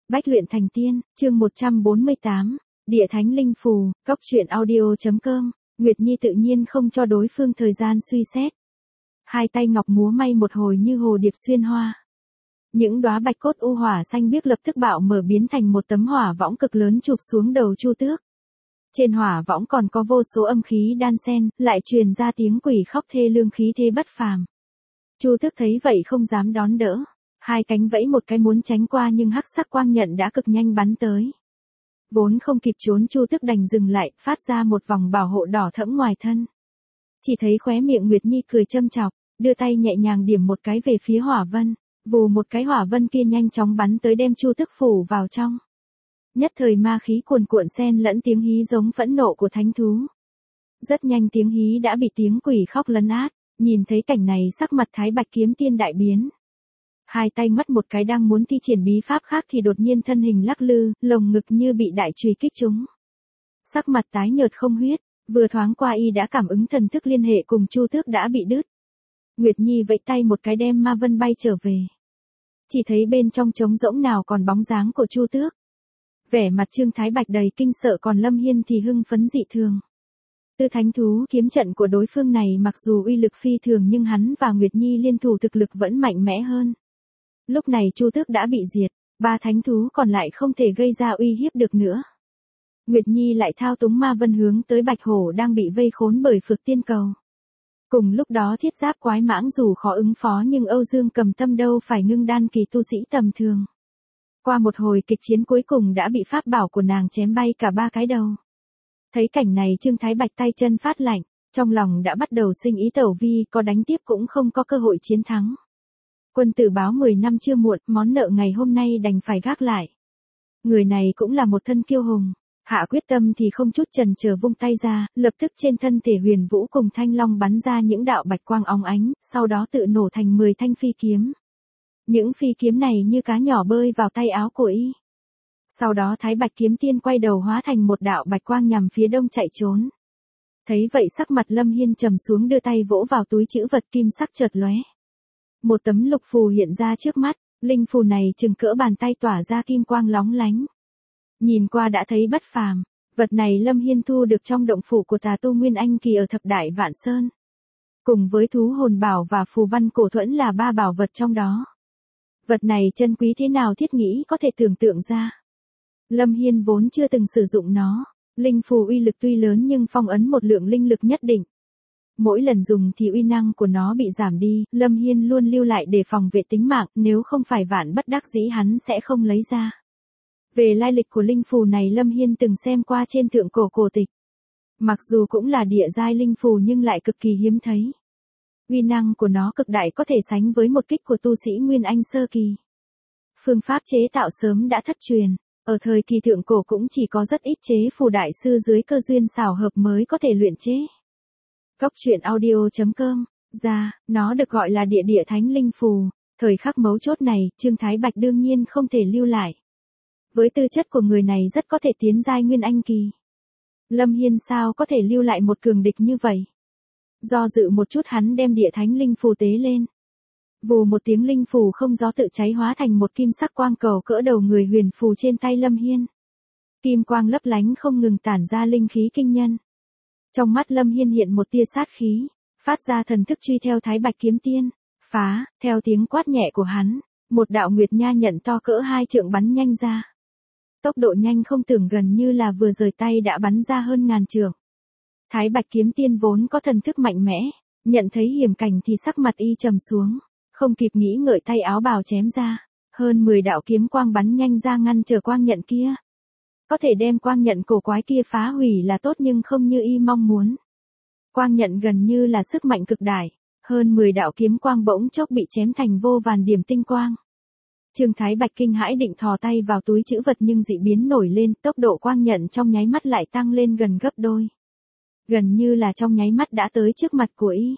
Bách luyện thành tiên, chương 148, Địa Thánh Linh Phù, Cóc truyện audio.com, Nguyệt Nhi tự nhiên không cho đối phương thời gian suy xét. Hai tay ngọc múa may một hồi như hồ điệp xuyên hoa. Những đóa bạch cốt u hỏa xanh biếc lập tức bạo mở biến thành một tấm hỏa võng cực lớn chụp xuống đầu Chu Tước. Trên hỏa võng còn có vô số âm khí đan xen, lại truyền ra tiếng quỷ khóc thê lương khí thế bất phàm. Chu Tước thấy vậy không dám đón đỡ. Hai cánh vẫy một cái muốn tránh qua nhưng hắc sắc quang nhận đã cực nhanh bắn tới. Vốn không kịp trốn Chu Tước đành dừng lại, phát ra một vòng bảo hộ đỏ thẫm ngoài thân. Chỉ thấy khóe miệng Nguyệt Nhi cười châm chọc, đưa tay nhẹ nhàng điểm một cái về phía hỏa vân, vù một cái hỏa vân kia nhanh chóng bắn tới đem Chu Tước phủ vào trong. Nhất thời ma khí cuồn cuộn xen lẫn tiếng hí giống phẫn nộ của thánh thú. Rất nhanh tiếng hí đã bị tiếng quỷ khóc lấn át, nhìn thấy cảnh này sắc mặt Thái Bạch Kiếm Tiên đại biến. Hai tay ngoắt một cái đang muốn thi triển bí pháp khác thì đột nhiên thân hình lắc lư, lồng ngực như bị đại chùy kích trúng. Sắc mặt tái nhợt không huyết, vừa thoáng qua y đã cảm ứng thần thức liên hệ cùng Chu Tước đã bị đứt. Nguyệt Nhi vẫy tay một cái đem ma vân bay trở về. Chỉ thấy bên trong trống rỗng nào còn bóng dáng của Chu Tước. Vẻ mặt Trương Thái Bạch đầy kinh sợ còn Lâm Hiên thì hưng phấn dị thường. Tư thánh thú kiếm trận của đối phương này mặc dù uy lực phi thường nhưng hắn và Nguyệt Nhi liên thủ thực lực vẫn mạnh mẽ hơn. Lúc này Chu Tước đã bị diệt, ba thánh thú còn lại không thể gây ra uy hiếp được nữa. Nguyệt Nhi lại thao túng ma vân hướng tới Bạch Hổ đang bị vây khốn bởi Phược Tiên Cầu. Cùng lúc đó thiết giáp quái mãng dù khó ứng phó nhưng Âu Dương Cầm Tâm đâu phải ngưng đan kỳ tu sĩ tầm thường. Qua một hồi kịch chiến cuối cùng đã bị pháp bảo của nàng chém bay cả ba cái đầu. Thấy cảnh này Trương Thái Bạch tay chân phát lạnh, trong lòng đã bắt đầu sinh ý tẩu vi, có đánh tiếp cũng không có cơ hội chiến thắng. Quân tử báo 10 năm chưa muộn, món nợ ngày hôm nay đành phải gác lại. Người này cũng là một thân kiêu hùng, hạ quyết tâm thì không chút chần chờ vung tay ra, lập tức trên thân thể Huyền Vũ cùng Thanh Long bắn ra những đạo bạch quang óng ánh, sau đó tự nổ thành 10 thanh phi kiếm. Những phi kiếm này như cá nhỏ bơi vào tay áo của y. Sau đó Thái Bạch Kiếm Tiên quay đầu hóa thành một đạo bạch quang nhằm phía đông chạy trốn. Thấy vậy sắc mặt Lâm Hiên trầm xuống đưa tay vỗ vào túi trữ vật kim sắc chợt lóe. Một tấm lục phù hiện ra trước mắt, linh phù này chừng cỡ bàn tay tỏa ra kim quang lóng lánh. Nhìn qua đã thấy bất phàm, vật này Lâm Hiên thu được trong động phủ của tà tu Nguyên Anh Kỳ ở Thập Đại Vạn Sơn. Cùng với thú hồn bảo và phù văn cổ thuẫn là ba bảo vật trong đó. Vật này chân quý thế nào Thiết Nghĩ có thể tưởng tượng ra. Lâm Hiên vốn chưa từng sử dụng nó, linh phù uy lực tuy lớn nhưng phong ấn một lượng linh lực nhất định. Mỗi lần dùng thì uy năng của nó bị giảm đi, Lâm Hiên luôn lưu lại để phòng vệ tính mạng, nếu không phải vạn bất đắc dĩ hắn sẽ không lấy ra. Về lai lịch của linh phù này Lâm Hiên từng xem qua trên thượng cổ cổ tịch. Mặc dù cũng là địa giai linh phù nhưng lại cực kỳ hiếm thấy. Uy năng của nó cực đại có thể sánh với một kích của tu sĩ Nguyên Anh sơ kỳ. Phương pháp chế tạo sớm đã thất truyền, ở thời kỳ thượng cổ cũng chỉ có rất ít chế phù đại sư dưới cơ duyên xảo hợp mới có thể luyện chế. Cóc truyện audio.com, nó được gọi là địa thánh linh phù, thời khắc mấu chốt này, Trương Thái Bạch đương nhiên không thể lưu lại. Với tư chất của người này rất có thể tiến giai Nguyên Anh kỳ. Lâm Hiên sao có thể lưu lại một cường địch như vậy? Do dự một chút hắn đem địa thánh linh phù tế lên. Vù một tiếng linh phù không gió tự cháy hóa thành một kim sắc quang cầu cỡ đầu người huyền phù trên tay Lâm Hiên. Kim quang lấp lánh không ngừng tản ra linh khí kinh nhân. Trong mắt Lâm Hiên hiện một tia sát khí, phát ra thần thức truy theo Thái Bạch Kiếm Tiên, phá, theo tiếng quát nhẹ của hắn, một đạo nguyệt nha nhận to cỡ 2 trượng bắn nhanh ra. Tốc độ nhanh không tưởng gần như là vừa rời tay đã bắn ra hơn ngàn trượng. Thái Bạch Kiếm Tiên vốn có thần thức mạnh mẽ, nhận thấy hiểm cảnh thì sắc mặt y trầm xuống, không kịp nghĩ ngợi tay áo bào chém ra, hơn 10 đạo kiếm quang bắn nhanh ra ngăn trở quang nhận kia. Có thể đem quang nhận cổ quái kia phá hủy là tốt nhưng không như y mong muốn. Quang nhận gần như là sức mạnh cực đại, hơn 10 đạo kiếm quang bỗng chốc bị chém thành vô vàn điểm tinh quang. Trương Thái Bạch kinh hãi định thò tay vào túi trữ vật nhưng dị biến nổi lên, tốc độ quang nhận trong nháy mắt lại tăng lên gần gấp đôi. Gần như là trong nháy mắt đã tới trước mặt của y.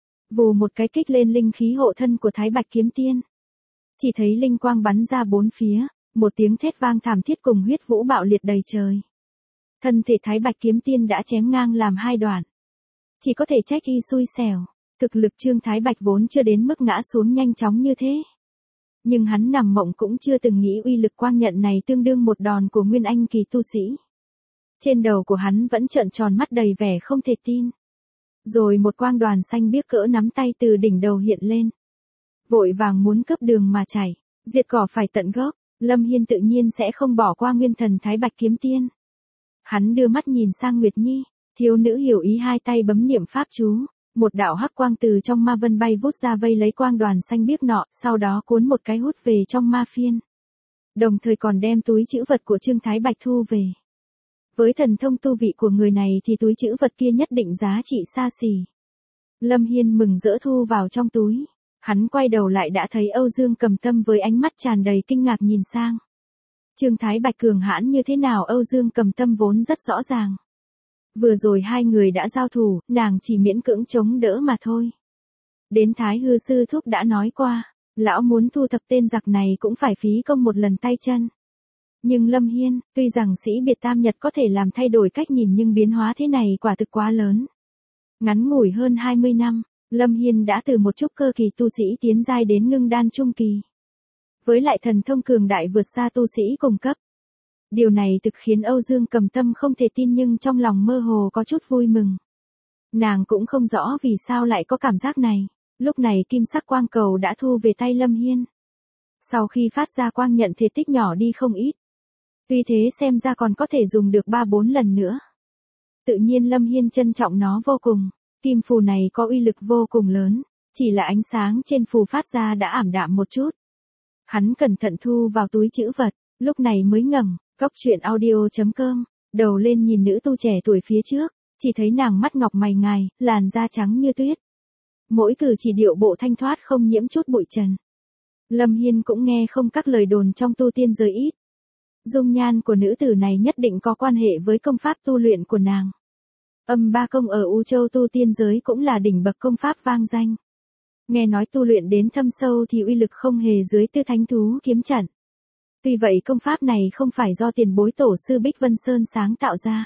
Vù một cái kích lên linh khí hộ thân của Thái Bạch Kiếm Tiên. Chỉ thấy linh quang bắn ra bốn phía, một tiếng thét vang thảm thiết cùng huyết vũ bạo liệt đầy trời. Thân thể Thái Bạch Kiếm Tiên đã chém ngang làm hai đoạn. Chỉ có thể trách y xui xẻo, thực lực Trương Thái Bạch vốn chưa đến mức ngã xuống nhanh chóng như thế. Nhưng hắn nằm mộng cũng chưa từng nghĩ uy lực quang nhận này tương đương một đòn của nguyên anh kỳ tu sĩ. Trên đầu của hắn vẫn trợn tròn mắt đầy vẻ không thể tin. Rồi một quang đoàn xanh biếc cỡ nắm tay từ đỉnh đầu hiện lên. Vội vàng muốn cướp đường mà chảy, diệt cỏ phải tận gốc, Lâm Hiên tự nhiên sẽ không bỏ qua nguyên thần Thái Bạch Kiếm Tiên. Hắn đưa mắt nhìn sang Nguyệt Nhi, thiếu nữ hiểu ý hai tay bấm niệm pháp chú, một đạo hắc quang từ trong ma vân bay vút ra vây lấy quang đoàn xanh biếc nọ, sau đó cuốn một cái hút về trong ma phiên. Đồng thời còn đem túi trữ vật của Trương Thái Bạch thu về. Với thần thông tu vị của người này thì túi trữ vật kia nhất định giá trị xa xỉ. Lâm Hiên mừng rỡ thu vào trong túi. Hắn quay đầu lại đã thấy Âu Dương Cầm Tâm với ánh mắt tràn đầy kinh ngạc nhìn sang. Trương Thái Bạch cường hãn như thế nào Âu Dương Cầm Tâm vốn rất rõ ràng. Vừa rồi hai người đã giao thủ, nàng chỉ miễn cưỡng chống đỡ mà thôi. Đến Thái Hư Sư Thúc đã nói qua, lão muốn thu thập tên giặc này cũng phải phí công một lần tay chân. Nhưng Lâm Hiên, tuy rằng sĩ biệt tam nhật có thể làm thay đổi cách nhìn nhưng biến hóa thế này quả thực quá lớn. Ngắn ngủi hơn 20 năm, Lâm Hiên đã từ một trúc cơ kỳ tu sĩ tiến giai đến ngưng đan trung kỳ. Với lại thần thông cường đại vượt xa tu sĩ cùng cấp. Điều này thực khiến Âu Dương Cầm Tâm không thể tin nhưng trong lòng mơ hồ có chút vui mừng. Nàng cũng không rõ vì sao lại có cảm giác này. Lúc này kim sắc quang cầu đã thu về tay Lâm Hiên. Sau khi phát ra quang nhận thể tích nhỏ đi không ít. Tuy thế xem ra còn có thể dùng được 3-4 lần nữa. Tự nhiên Lâm Hiên trân trọng nó vô cùng. Kim phù này có uy lực vô cùng lớn. Chỉ là ánh sáng trên phù phát ra đã ảm đạm một chút. Hắn cẩn thận thu vào túi trữ vật. Lúc này mới ngẩng, Cóc Truyện Audio.com, đầu lên nhìn nữ tu trẻ tuổi phía trước. Chỉ thấy nàng mắt ngọc mày ngài, làn da trắng như tuyết. Mỗi cử chỉ điệu bộ thanh thoát không nhiễm chút bụi trần. Lâm Hiên cũng nghe không các lời đồn trong tu tiên giới ít. Dung nhan của nữ tử này nhất định có quan hệ với công pháp tu luyện của nàng. Âm ba công ở U Châu tu tiên giới cũng là đỉnh bậc công pháp vang danh. Nghe nói tu luyện đến thâm sâu thì uy lực không hề dưới Tư Thánh Thú kiếm trận. Tuy vậy công pháp này không phải do tiền bối tổ sư Bích Vân Sơn sáng tạo ra.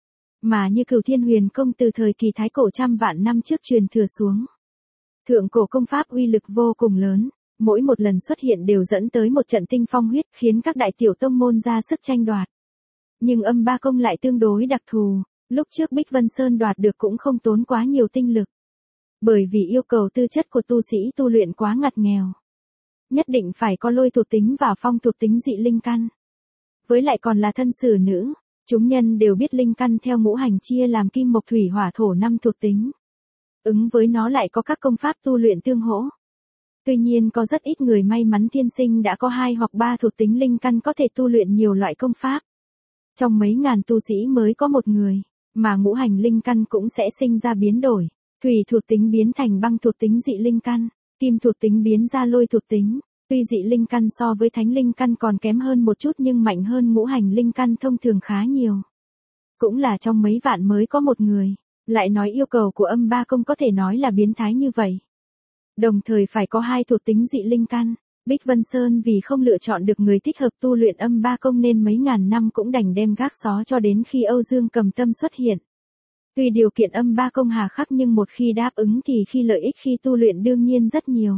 Mà như Cửu Thiên Huyền Công từ thời kỳ Thái Cổ trăm vạn năm trước truyền thừa xuống. Thượng cổ công pháp uy lực vô cùng lớn. Mỗi một lần xuất hiện đều dẫn tới một trận tinh phong huyết khiến các đại tiểu tông môn ra sức tranh đoạt. Nhưng âm ba công lại tương đối đặc thù, lúc trước Bích Vân Sơn đoạt được cũng không tốn quá nhiều tinh lực. Bởi vì yêu cầu tư chất của tu sĩ tu luyện quá ngặt nghèo. Nhất định phải có lôi thuộc tính và phong thuộc tính dị linh căn. Với lại còn là thân sử nữ, chúng nhân đều biết linh căn theo ngũ hành chia làm kim mộc thủy hỏa thổ 5 thuộc tính. Ứng với nó lại có các công pháp tu luyện tương hỗ. Tuy nhiên có rất ít người may mắn thiên sinh đã có 2 hoặc 3 thuộc tính linh căn có thể tu luyện nhiều loại công pháp. Trong mấy ngàn tu sĩ mới có một người, mà ngũ hành linh căn cũng sẽ sinh ra biến đổi. Thủy thuộc tính biến thành băng thuộc tính dị linh căn, kim thuộc tính biến ra lôi thuộc tính. Tuy dị linh căn so với thánh linh căn còn kém hơn một chút nhưng mạnh hơn ngũ hành linh căn thông thường khá nhiều. Cũng là trong mấy vạn mới có một người, lại nói yêu cầu của âm ba công có thể nói là biến thái như vậy. Đồng thời phải có 2 thuộc tính dị linh căn. Bích Vân Sơn vì không lựa chọn được người thích hợp tu luyện âm ba công nên mấy ngàn năm cũng đành đem gác xó cho đến khi Âu Dương Cầm Tâm xuất hiện. Tuy điều kiện âm ba công hà khắc nhưng một khi đáp ứng thì khi lợi ích khi tu luyện đương nhiên rất nhiều.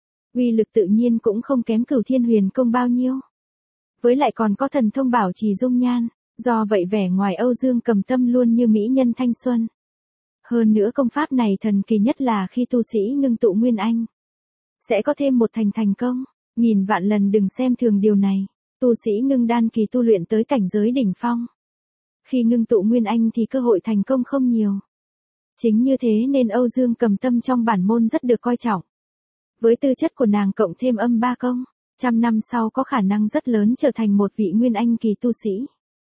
Uy lực tự nhiên cũng không kém Cửu Thiên Huyền Công bao nhiêu. Với lại còn có thần thông bảo trì dung nhan, do vậy vẻ ngoài Âu Dương Cầm Tâm luôn như mỹ nhân thanh xuân. Hơn nữa công pháp này thần kỳ nhất là khi tu sĩ ngưng tụ nguyên anh. Sẽ có thêm một thành công, nghìn vạn lần đừng xem thường điều này. Tu sĩ ngưng đan kỳ tu luyện tới cảnh giới đỉnh phong. Khi ngưng tụ nguyên anh thì cơ hội thành công không nhiều. Chính như thế nên Âu Dương Cầm Tâm trong bản môn rất được coi trọng. Với tư chất của nàng cộng thêm âm ba công, 100 năm sau có khả năng rất lớn trở thành một vị nguyên anh kỳ tu sĩ.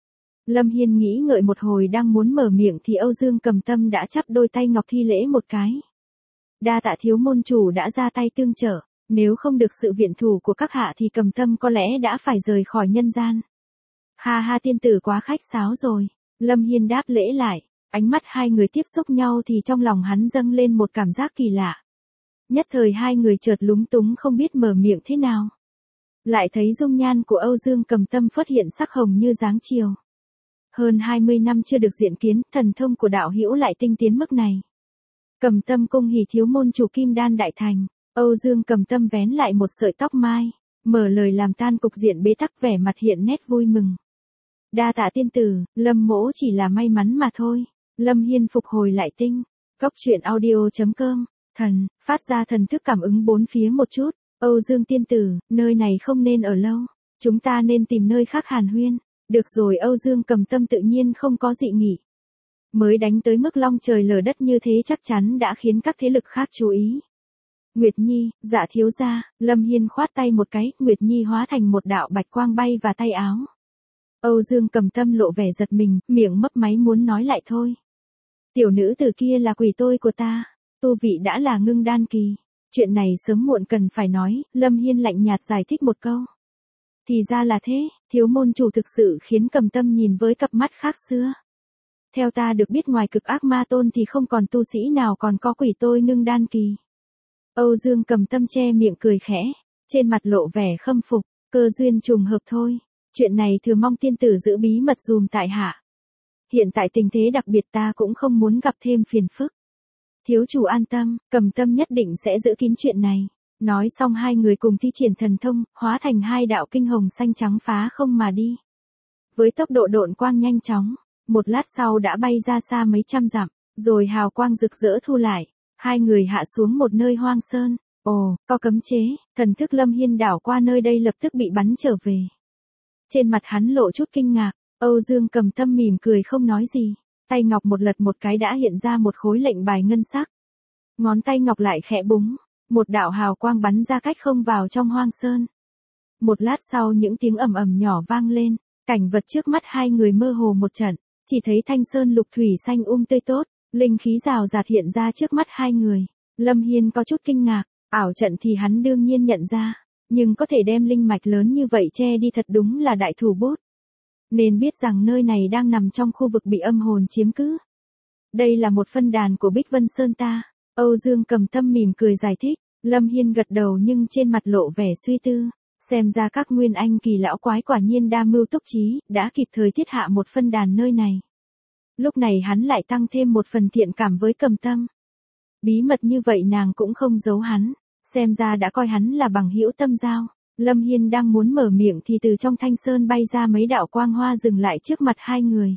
Lâm Hiên nghĩ ngợi một hồi đang muốn mở miệng thì Âu Dương Cầm Tâm đã chắp đôi tay ngọc thi lễ một cái. Đa tạ thiếu môn chủ đã ra tay tương trợ, nếu không được sự viện thủ của các hạ thì Cầm Tâm có lẽ đã phải rời khỏi nhân gian. Ha ha tiên tử quá khách sáo rồi, Lâm Hiên đáp lễ lại, ánh mắt hai người tiếp xúc nhau thì trong lòng hắn dâng lên một cảm giác kỳ lạ. Nhất thời hai người chợt lúng túng không biết mở miệng thế nào. Lại thấy dung nhan của Âu Dương Cầm Tâm phất hiện sắc hồng như dáng chiều. Hơn 20 năm chưa được diện kiến, thần thông của đạo hữu lại tinh tiến mức này. Cầm Tâm cung hỉ thiếu môn chủ kim đan đại thành, Âu Dương Cầm Tâm vén lại một sợi tóc mai, mở lời làm tan cục diện bế tắc, vẻ mặt hiện nét vui mừng. Đa tạ tiên tử, Lâm mỗ chỉ là may mắn mà thôi. Lâm Hiên phục hồi lại tinh. Góc truyện audio.com. Thần, phát ra thần thức cảm ứng bốn phía một chút. Âu Dương tiên tử, nơi này không nên ở lâu. Chúng ta nên tìm nơi khác hàn huyên. Được rồi, Âu Dương Cầm Tâm tự nhiên không có dị nghị. Mới đánh tới mức long trời lở đất như thế chắc chắn đã khiến các thế lực khác chú ý. Nguyệt Nhi, dạ thiếu gia. Lâm Hiên khoát tay một cái, Nguyệt Nhi hóa thành một đạo bạch quang bay vào tay áo. Âu Dương Cầm Tâm lộ vẻ giật mình, miệng mấp máy muốn nói lại thôi. Tiểu nữ tử kia là quỷ tôi của ta, tu vị đã là ngưng đan kỳ. Chuyện này sớm muộn cần phải nói, Lâm Hiên lạnh nhạt giải thích một câu. Thì ra là thế, thiếu môn chủ thực sự khiến Cầm Tâm nhìn với cặp mắt khác xưa. Theo ta được biết ngoài cực ác ma tôn thì không còn tu sĩ nào còn có quỷ tôi ngưng đan kỳ. Âu Dương Cầm Tâm che miệng cười khẽ, trên mặt lộ vẻ khâm phục, cơ duyên trùng hợp thôi. Chuyện này thừa mong tiên tử giữ bí mật dùm tại hạ. Hiện tại tình thế đặc biệt ta cũng không muốn gặp thêm phiền phức. Thiếu chủ an tâm, Cầm Tâm nhất định sẽ giữ kín chuyện này. Nói xong hai người cùng thi triển thần thông, hóa thành hai đạo kinh hồng xanh trắng phá không mà đi. Với tốc độ độn quang nhanh chóng, một lát sau đã bay ra xa mấy trăm dặm, rồi hào quang rực rỡ thu lại. Hai người hạ xuống một nơi hoang sơn. Ồ, có cấm chế, thần thức Lâm Hiên đảo qua nơi đây lập tức bị bắn trở về. Trên mặt hắn lộ chút kinh ngạc, Âu Dương Cầm Tâm mỉm cười không nói gì. Tay ngọc một lật một cái đã hiện ra một khối lệnh bài ngân sắc. Ngón tay ngọc lại khẽ búng, một đạo hào quang bắn ra cách không vào trong hoang sơn. Một lát sau những tiếng ầm ầm nhỏ vang lên, cảnh vật trước mắt hai người mơ hồ một trận, chỉ thấy thanh sơn lục thủy xanh tươi tốt, linh khí rào rạt hiện ra trước mắt hai người. Lâm Hiên có chút kinh ngạc, ảo trận thì hắn đương nhiên nhận ra, nhưng có thể đem linh mạch lớn như vậy che đi thật đúng là đại thủ bút. Nên biết rằng nơi này đang nằm trong khu vực bị âm hồn chiếm cứ. Đây là một phân đàn của Bích Vân Sơn ta. Âu Dương Cầm Tâm mỉm cười giải thích. Lâm Hiên gật đầu nhưng trên mặt lộ vẻ suy tư. Xem ra các nguyên anh kỳ lão quái quả nhiên đa mưu túc trí, đã kịp thời thiết hạ một phân đàn nơi này. Lúc này hắn lại tăng thêm một phần thiện cảm với Cầm Tâm. Bí mật như vậy nàng cũng không giấu hắn. Xem ra đã coi hắn là bằng hữu tâm giao. Lâm Hiên đang muốn mở miệng thì từ trong thanh sơn bay ra mấy đạo quang hoa dừng lại trước mặt hai người.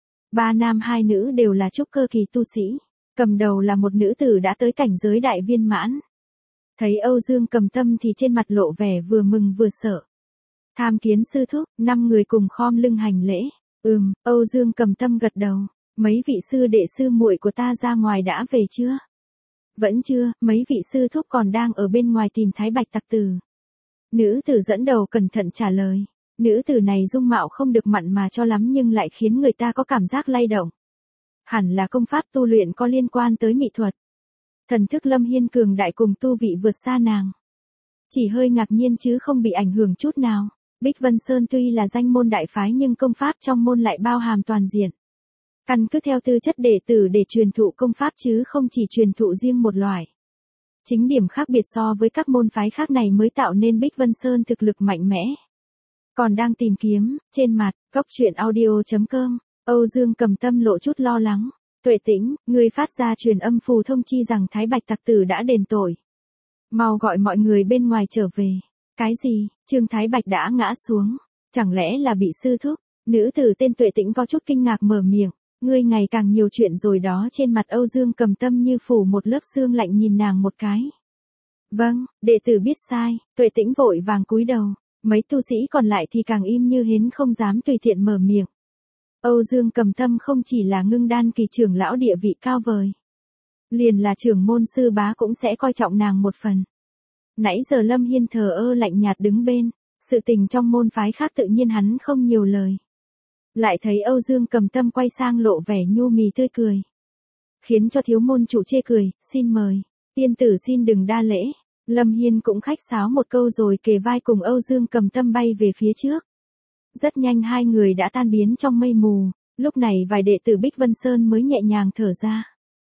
Ba nam hai nữ đều là trúc cơ kỳ tu sĩ. Cầm đầu là một nữ tử đã tới cảnh giới đại viên mãn. Thấy Âu Dương Cầm Tâm thì trên mặt lộ vẻ vừa mừng vừa sợ. Tham kiến sư thúc, 5 người cùng khom lưng hành lễ. Âu Dương Cầm Tâm gật đầu. Mấy vị sư đệ sư muội của ta ra ngoài đã về chưa? Vẫn chưa, mấy vị sư thúc còn đang ở bên ngoài tìm Thái Bạch tặc tử. Nữ tử dẫn đầu cẩn thận trả lời. Nữ tử này dung mạo không được mặn mà cho lắm nhưng lại khiến người ta có cảm giác lay động. Hẳn là công pháp tu luyện có liên quan tới mỹ thuật. Thần thức Lâm Hiên cường đại cùng tu vị vượt xa nàng. Chỉ hơi ngạc nhiên chứ không bị ảnh hưởng chút nào. Bích Vân Sơn tuy là danh môn đại phái nhưng công pháp trong môn lại bao hàm toàn diện. Căn cứ theo tư chất đệ tử để truyền thụ công pháp chứ không chỉ truyền thụ riêng một loại. Chính điểm khác biệt so với các môn phái khác này mới tạo nên Bích Vân Sơn thực lực mạnh mẽ. Còn đang tìm kiếm, trên mặt, góc truyện audio.com, Âu Dương Cầm Tâm lộ chút lo lắng. Tuệ Tĩnh, ngươi phát ra truyền âm phù thông chi rằng Thái Bạch tặc tử đã đền tội. Mau gọi mọi người bên ngoài trở về. Cái gì, Trương Thái Bạch đã ngã xuống, chẳng lẽ là bị sư thúc? Nữ tử tên Tuệ Tĩnh có chút kinh ngạc mở miệng. Ngươi ngày càng nhiều chuyện rồi đó. Trên mặt Âu Dương Cầm Tâm như phủ một lớp sương lạnh nhìn nàng một cái. Vâng, đệ tử biết sai. Tuệ Tĩnh vội vàng cúi đầu. Mấy tu sĩ còn lại thì càng im như hến không dám tùy tiện mở miệng. Âu Dương Cầm Tâm không chỉ là ngưng đan kỳ trưởng lão địa vị cao vời. Liền là trưởng môn sư bá cũng sẽ coi trọng nàng một phần. Nãy giờ Lâm Hiên thờ ơ lạnh nhạt đứng bên. Sự tình trong môn phái khác tự nhiên hắn không nhiều lời. Lại thấy Âu Dương Cầm Tâm quay sang lộ vẻ nhu mì tươi cười. Khiến cho thiếu môn chủ chê cười, xin mời. Tiên tử xin đừng đa lễ. Lâm Hiên cũng khách sáo một câu rồi kề vai cùng Âu Dương Cầm Tâm bay về phía trước. Rất nhanh hai người đã tan biến trong mây mù. Lúc này vài đệ tử Bích Vân Sơn mới nhẹ nhàng thở ra.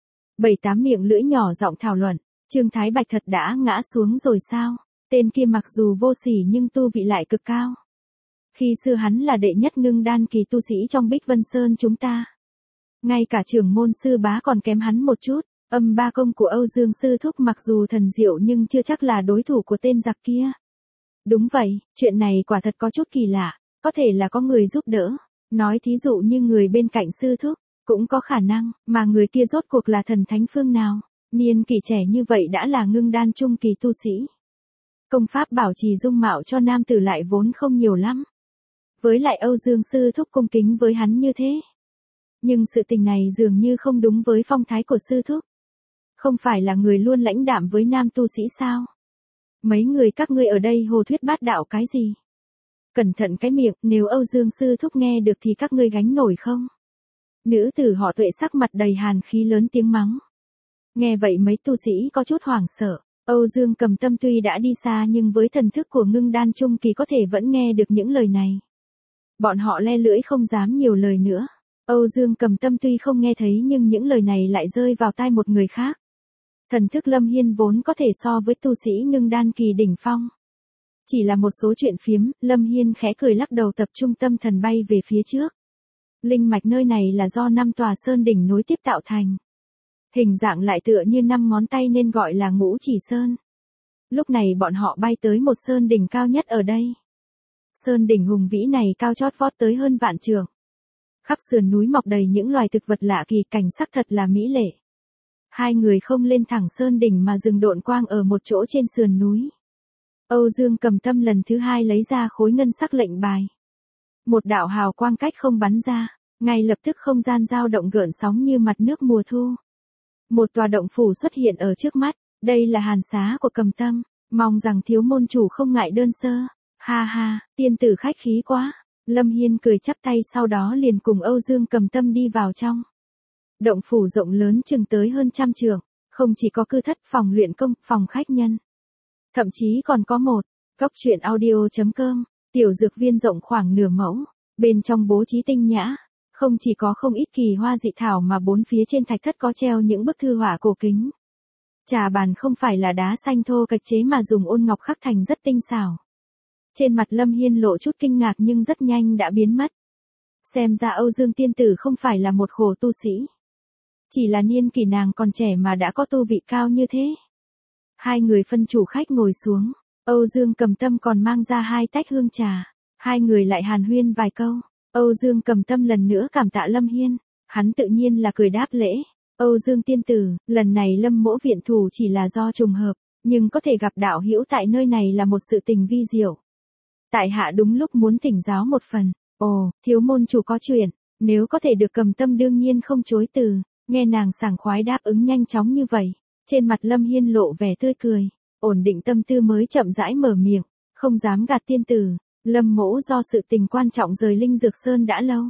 7-8 miệng lưỡi nhỏ giọng thảo luận. Trương Thái Bạch thật đã ngã xuống rồi sao? Tên kia mặc dù vô sỉ nhưng tu vị lại cực cao. Khi xưa hắn là đệ nhất ngưng đan kỳ tu sĩ trong Bích Vân Sơn chúng ta. Ngay cả trưởng môn sư bá còn kém hắn một chút. Âm ba công của Âu Dương sư thúc mặc dù thần diệu nhưng chưa chắc là đối thủ của tên giặc kia. Đúng vậy, chuyện này quả thật có chút kỳ lạ, có thể là có người giúp đỡ. Nói thí dụ như người bên cạnh sư thúc, cũng có khả năng, mà người kia rốt cuộc là thần thánh phương nào. Niên kỷ trẻ như vậy đã là ngưng đan trung kỳ tu sĩ. Công pháp bảo trì dung mạo cho nam tử lại vốn không nhiều lắm. Với lại Âu Dương sư thúc cung kính với hắn như thế. Nhưng sự tình này dường như không đúng với phong thái của sư thúc. Không phải là người luôn lãnh đạm với nam tu sĩ sao? Mấy người các ngươi ở đây hồ thuyết bát đạo cái gì? Cẩn thận cái miệng, nếu Âu Dương sư thúc nghe được thì các ngươi gánh nổi không? Nữ tử họ Tuệ sắc mặt đầy hàn khí lớn tiếng mắng. Nghe vậy mấy tu sĩ có chút hoảng sợ. Âu Dương Cầm Tâm tuy đã đi xa nhưng với thần thức của ngưng đan trung kỳ có thể vẫn nghe được những lời này. Bọn họ le lưỡi không dám nhiều lời nữa. Âu Dương Cầm Tâm tuy không nghe thấy nhưng những lời này lại rơi vào tai một người khác. Thần thức Lâm Hiên vốn có thể so với tu sĩ ngưng đan kỳ đỉnh phong. Chỉ là một số chuyện phiếm, Lâm Hiên khẽ cười lắc đầu tập trung tâm thần bay về phía trước. Linh mạch nơi này là do 5 tòa sơn đỉnh nối tiếp tạo thành. Hình dạng lại tựa như 5 ngón tay nên gọi là Ngũ Chỉ Sơn. Lúc này bọn họ bay tới một sơn đỉnh cao nhất ở đây. Sơn đỉnh hùng vĩ này cao chót vót tới hơn vạn trượng. Khắp sườn núi mọc đầy những loài thực vật lạ kỳ, cảnh sắc thật là mỹ lệ. Hai người không lên thẳng sơn đỉnh mà dừng độn quang ở một chỗ trên sườn núi. Âu Dương Cầm Tâm lần thứ hai lấy ra khối ngân sắc lệnh bài. Một đạo hào quang cách không bắn ra, ngay lập tức không gian dao động gợn sóng như mặt nước mùa thu. Một tòa động phủ xuất hiện ở trước mắt, đây là hàn xá của Cầm Tâm, mong rằng thiếu môn chủ không ngại đơn sơ. Ha ha, tiên tử khách khí quá. Lâm Hiên cười chắp tay sau đó liền cùng Âu Dương Cầm Tâm đi vào trong. Động phủ rộng lớn chừng tới hơn 100 trượng, không chỉ có cư thất, phòng luyện công, phòng khách nhân. Thậm chí còn có một, góc truyện audio.com, tiểu dược viên rộng khoảng nửa mẫu, bên trong bố trí tinh nhã. Không chỉ có không ít kỳ hoa dị thảo mà bốn phía trên thạch thất có treo những bức thư họa cổ kính. Trà bàn không phải là đá xanh thô cạch chế mà dùng ôn ngọc khắc thành rất tinh xảo. Trên mặt Lâm Hiên lộ chút kinh ngạc nhưng rất nhanh đã biến mất. Xem ra Âu Dương tiên tử không phải là một khổ tu sĩ. Chỉ là niên kỷ nàng còn trẻ mà đã có tu vị cao như thế. Hai người phân chủ khách ngồi xuống. Âu Dương Cầm Tâm còn mang ra 2 tách hương trà. Hai người lại hàn huyên vài câu. Âu Dương Cầm Tâm lần nữa cảm tạ Lâm Hiên. Hắn tự nhiên là cười đáp lễ. Âu Dương tiên tử, lần này Lâm mỗ viện thủ chỉ là do trùng hợp. Nhưng có thể gặp đạo hữu tại nơi này là một sự tình vi diệu. Tại hạ đúng lúc muốn thỉnh giáo một phần. Ồ, thiếu môn chủ có chuyện. Nếu có thể được Cầm Tâm đương nhiên không chối từ. Nghe nàng sảng khoái đáp ứng nhanh chóng như vậy. Trên mặt Lâm Hiên lộ vẻ tươi cười. Ổn định tâm tư mới chậm rãi mở miệng. Không dám gạt tiên tử. Lâm mỗ do sự tình quan trọng rời Linh Dược Sơn đã lâu.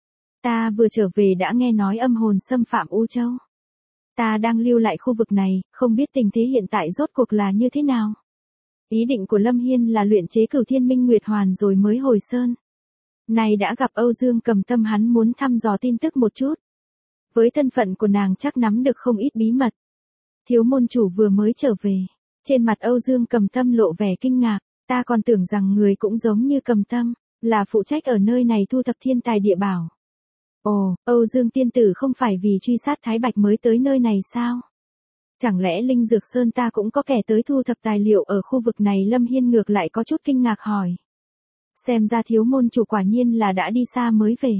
Ta vừa trở về đã nghe nói âm hồn xâm phạm U Châu. Ta đang lưu lại khu vực này, không biết tình thế hiện tại rốt cuộc là như thế nào. Ý định của Lâm Hiên là luyện chế Cửu Thiên Minh Nguyệt Hoàn rồi mới hồi sơn. Này đã gặp Âu Dương Cầm Tâm hắn muốn thăm dò tin tức một chút. Với thân phận của nàng chắc nắm được không ít bí mật. Thiếu môn chủ vừa mới trở về. Trên mặt Âu Dương Cầm Tâm lộ vẻ kinh ngạc. Ta còn tưởng rằng người cũng giống như Cầm Tâm, là phụ trách ở nơi này thu thập thiên tài địa bảo. Ồ, Âu Dương tiên tử không phải vì truy sát Thái Bạch mới tới nơi này sao? Chẳng lẽ Linh Dược Sơn ta cũng có kẻ tới thu thập tài liệu ở khu vực này? Lâm Hiên ngược lại có chút kinh ngạc hỏi. Xem ra thiếu môn chủ quả nhiên là đã đi xa mới về.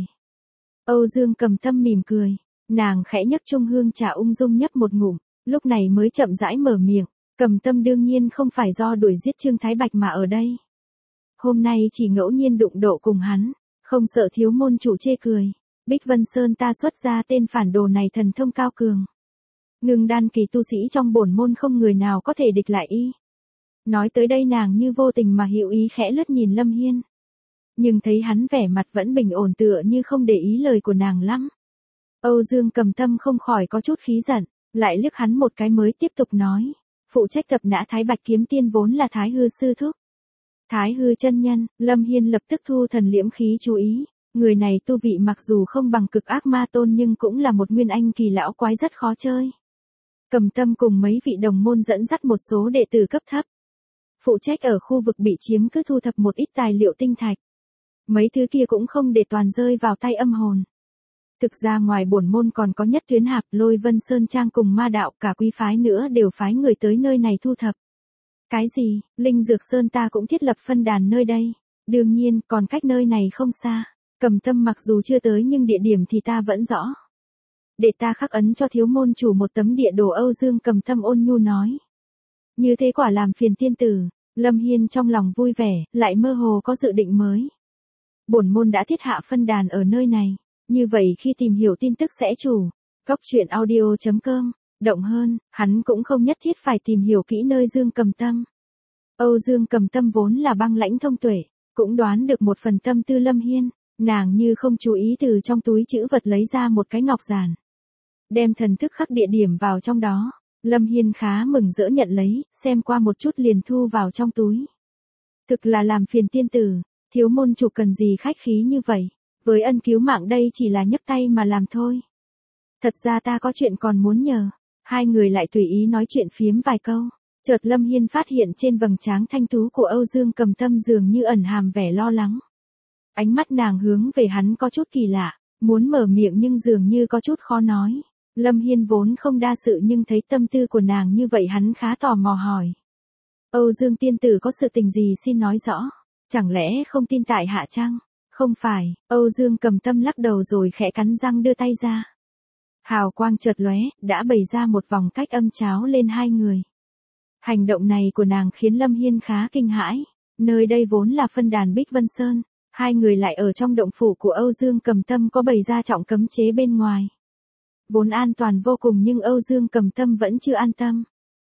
Âu Dương Cầm Tâm mỉm cười, nàng khẽ nhấc chung hương trà ung dung nhấp một ngụm, lúc này mới chậm rãi mở miệng. Cầm Tâm đương nhiên không phải do đuổi giết Trương Thái Bạch mà ở đây. Hôm nay chỉ ngẫu nhiên đụng độ cùng hắn, không sợ thiếu môn chủ chê cười. Bích Vân Sơn ta xuất ra tên phản đồ này thần thông cao cường. Ngưng đan kỳ tu sĩ trong bổn môn không người nào có thể địch lại y. Nói tới đây nàng như vô tình mà hữu ý khẽ lướt nhìn Lâm Hiên. Nhưng thấy hắn vẻ mặt vẫn bình ổn tựa như không để ý lời của nàng lắm. Âu Dương Cầm Tâm không khỏi có chút khí giận, lại liếc hắn một cái mới tiếp tục nói. Phụ trách tập nã Thái Bạch kiếm tiên vốn là Thái Hư sư thúc. Thái Hư chân nhân, Lâm Hiên lập tức thu thần liễm khí chú ý. Người này tu vị mặc dù không bằng cực ác ma tôn nhưng cũng là một nguyên anh kỳ lão quái rất khó chơi. Cầm Tâm cùng mấy vị đồng môn dẫn dắt một số đệ tử cấp thấp. Phụ trách ở khu vực bị chiếm cứ thu thập một ít tài liệu tinh thạch. Mấy thứ kia cũng không để toàn rơi vào tay âm hồn. Thực ra ngoài bổn môn còn có Nhất Tuyến Hạp, Lôi Vân Sơn Trang cùng Ma Đạo, cả quý phái nữa đều phái người tới nơi này thu thập. Cái gì, Linh Dược Sơn ta cũng thiết lập phân đàn nơi đây. Đương nhiên, còn cách nơi này không xa. Cầm Tâm mặc dù chưa tới nhưng địa điểm thì ta vẫn rõ. Để ta khắc ấn cho thiếu môn chủ một tấm địa đồ Âu Dương Cầm Tâm ôn nhu nói. Như thế quả làm phiền tiên tử. Lâm Hiên trong lòng vui vẻ, lại mơ hồ có dự định mới. Bổn môn đã thiết hạ phân đàn ở nơi này. Như vậy khi tìm hiểu tin tức sẽ chủ. Cốc truyện audio.com. Động hơn, hắn cũng không nhất thiết phải tìm hiểu kỹ nơi Dương Cầm Tâm. Âu Dương Cầm Tâm vốn là băng lãnh thông tuệ, cũng đoán được một phần tâm tư Lâm Hiên. Nàng như không chú ý từ trong túi trữ vật lấy ra một cái ngọc giản. Đem thần thức khắc địa điểm vào trong đó. Lâm Hiên khá mừng rỡ nhận lấy, xem qua một chút liền thu vào trong túi. Thực là làm phiền tiên tử, thiếu môn chủ cần gì khách khí như vậy. Với ân cứu mạng đây chỉ là nhấc tay mà làm thôi. Thật ra ta có chuyện còn muốn nhờ. Hai người lại tùy ý nói chuyện phiếm vài câu. Chợt Lâm Hiên phát hiện trên vầng trán thanh tú của Âu Dương Cầm Tâm dường như ẩn hàm vẻ lo lắng. Ánh mắt nàng hướng về hắn có chút kỳ lạ, muốn mở miệng nhưng dường như có chút khó nói. Lâm Hiên vốn không đa sự nhưng thấy tâm tư của nàng như vậy hắn khá tò mò hỏi. Âu Dương tiên tử có sự tình gì xin nói rõ, chẳng lẽ không tin tại hạ chăng? Không phải, Âu Dương Cầm Tâm lắc đầu rồi khẽ cắn răng đưa tay ra. Hào quang chợt lóe, đã bày ra một vòng cách âm cháo lên hai người. Hành động này của nàng khiến Lâm Hiên khá kinh hãi. Nơi đây vốn là phân đàn Bích Vân Sơn, hai người lại ở trong động phủ của Âu Dương Cầm Tâm có bày ra trọng cấm chế bên ngoài. Vốn an toàn vô cùng nhưng Âu Dương Cầm Tâm vẫn chưa an tâm.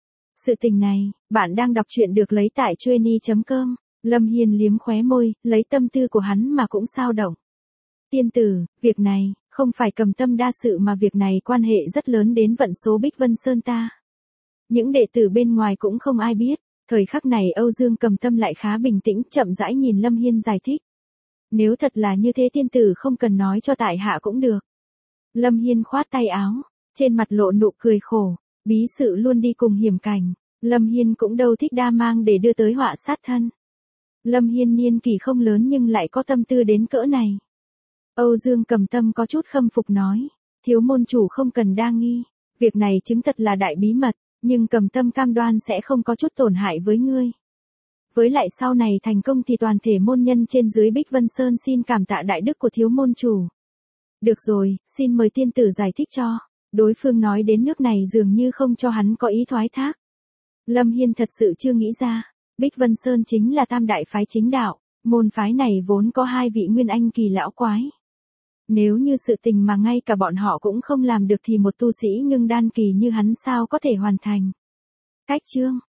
Sự tình này, bạn đang đọc truyện được lấy tại Chueny.com. Lâm Hiên liếm khóe môi, lấy tâm tư của hắn mà cũng sao động. Tiên tử, việc này, không phải Cầm Tâm đa sự mà việc này quan hệ rất lớn đến vận số Bích Vân Sơn ta. Những đệ tử bên ngoài cũng không ai biết. Thời khắc này Âu Dương Cầm Tâm lại khá bình tĩnh, chậm rãi nhìn Lâm Hiên giải thích. Nếu thật là như thế tiên tử không cần nói cho tại hạ cũng được. Lâm Hiên khoát tay áo, trên mặt lộ nụ cười khổ, bí sự luôn đi cùng hiểm cảnh. Lâm Hiên cũng đâu thích đa mang để đưa tới họa sát thân. Lâm Hiên niên kỷ không lớn nhưng lại có tâm tư đến cỡ này. Âu Dương Cầm Tâm có chút khâm phục nói, thiếu môn chủ không cần đa nghi, việc này chứng thật là đại bí mật, nhưng Cầm Tâm cam đoan sẽ không có chút tổn hại với ngươi. Với lại sau này thành công thì toàn thể môn nhân trên dưới Bích Vân Sơn xin cảm tạ đại đức của thiếu môn chủ. Được rồi, xin mời tiên tử giải thích cho. Đối phương nói đến nước này dường như không cho hắn có ý thoái thác. Lâm Hiên thật sự chưa nghĩ ra, Bích Vân Sơn chính là tam đại phái chính đạo, môn phái này vốn có hai vị nguyên anh kỳ lão quái. Nếu như sự tình mà ngay cả bọn họ cũng không làm được thì một tu sĩ ngưng đan kỳ như hắn sao có thể hoàn thành. Cách chương